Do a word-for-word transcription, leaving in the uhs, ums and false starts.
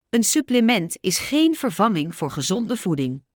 Een supplement is geen vervanging voor gezonde voeding.